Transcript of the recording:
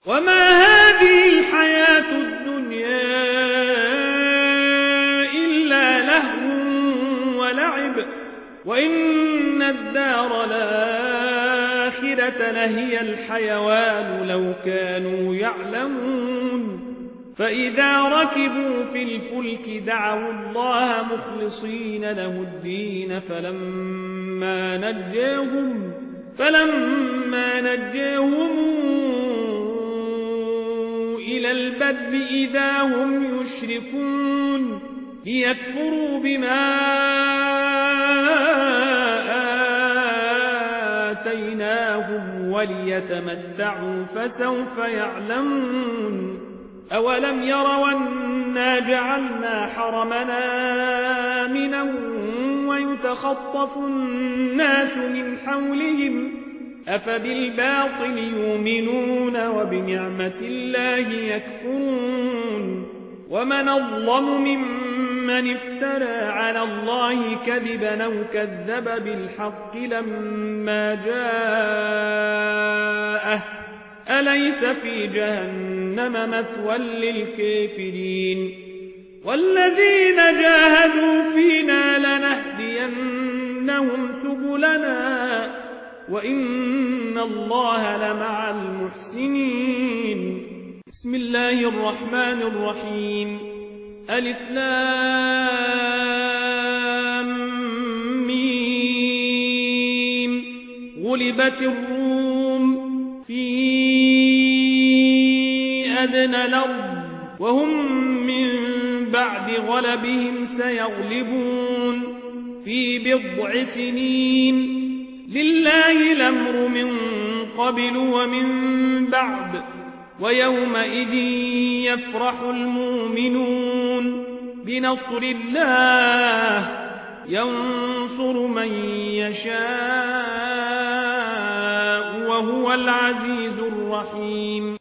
وما هذه الحياة الدنيا إلا لهو ولعب وإن الدار الآخرة لهي الحيوان لو كانوا يعلمون فإذا ركبوا في الفلك دعوا الله مخلصين له الدين فلما نجاهم إلى البر إذا هم يشركون ليكفروا بما آتيناهم وليتمتعوا فسوف يعلمون أولم يروا أنا جعلنا حرمنا آمنا ويتخطف الناس من حولهم أفبالباطل يؤمنون وبنعمة الله يكفرون ومن أظلم ممن افترى على الله كذبا أو كذب بالحق لما جاءه أليس في جهنم مثوى للكافرين والذين جاهدوا فينا لنهدينهم سبلنا وإن الله لمع المحسنين بسم الله الرحمن الرحيم ألف لام ميم غلبت الروم في أدنى الأرض وهم من بعد غلبهم سيغلبون في بضع سنين لله الأمر من قبل ومن بعد ويومئذ يفرح المؤمنون بنصر الله ينصر من يشاء وهو العزيز الرحيم